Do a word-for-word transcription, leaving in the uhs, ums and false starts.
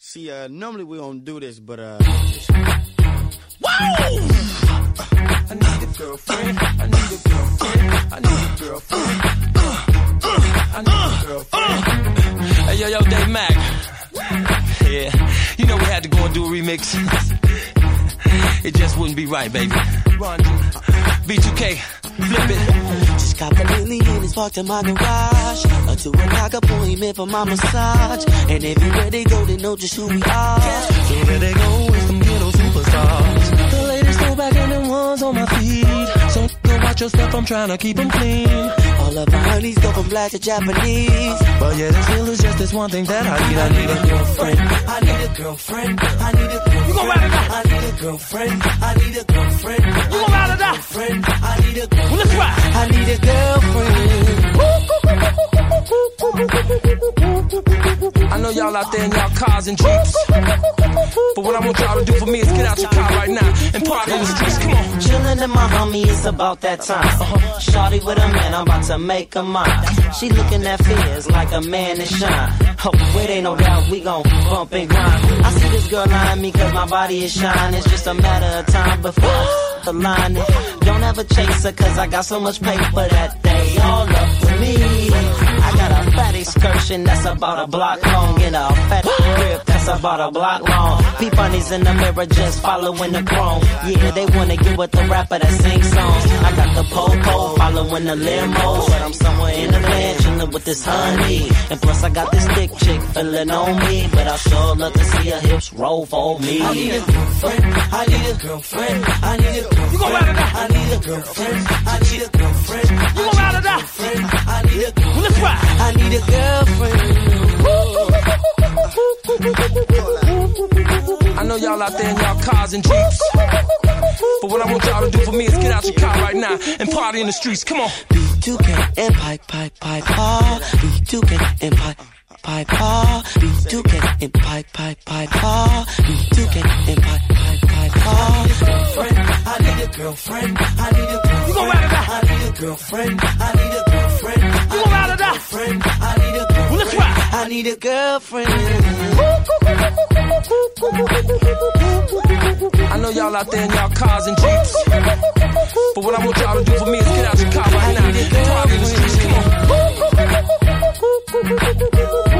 See, uh, normally we don't do this, but, uh... Whoa! I need a girlfriend, I need a girlfriend, I need a girlfriend, I need a girlfriend. Hey, yo, yo, Dave Mac. Yeah, you know we had to go and do a remix. It just wouldn't be right, baby. Run, B two K, flip it. Just got the millions parked in my garage. A two o'clock appointment for my massage. And everywhere they go, they know just who we are. So where they go with some ghetto superstars. The ladies go back and the ones on my feet. So go watch your step, I'm trying to keep them clean. All of my honeys go from black to Japanese. But yeah, there still is just this one thing that I need. I need a girlfriend. I need a girlfriend. I need a girlfriend. You gon' ride it out. I need a girlfriend. I need a girlfriend. You gon' ride it out. I need a girlfriend. Well, let's ride. I need a girlfriend. I know y'all out there in y'all cars and jeeps, but what I want y'all to do for me is get out your car right now and party in the streets. Come on. Chillin' in my homie, it's about that time. Uh-huh. Shawty with a man, I'm about to make her mine. She looking at fears like a man to shine. Oh, it ain't no doubt we gon' bump and grind. I see this girl eyeing me cause my body is shine. It's just a matter of time before I the line. Don't ever chase her cause I got so much paper that they all up for me. I got a fat excursion that's about a block long and a fat grip that's about a block long. Peep bunnies in the mirror just following the chrome. Yeah, they wanna get with the rapper that sings songs. I got the po-po following the limo, but I'm somewhere in the land chillin' with this honey. And plus I got this thick chick feeling on me, but I sure love to see her hips roll for me. I need a girlfriend, I need a girlfriend, I need a girlfriend. You gon' ride it out. I need a girlfriend, I need a girlfriend. You gon' ride it out. I need a girlfriend. Well, let's ride. I need a girlfriend. I know y'all out there in y'all cars and jeeps, but what I want y'all to do for me is get out your car right now and party in the streets. Come on. B two K and pipe, pipe, pipe, paw. B two K and pipe, pipe, paw. B two K and pipe, pipe, pipe, paw. B two K and pipe, pipe, pipe, paw. I need a girlfriend, I need a girlfriend. You gon' ride it out. I need a girlfriend, I need a girlfriend. You gon' ride it out. I need a girlfriend. Well, let's ride. I need a girlfriend. I know y'all out there in y'all cars and jeeps, but what I want y'all to do for me is get out your car right now and party in the streets. Come on.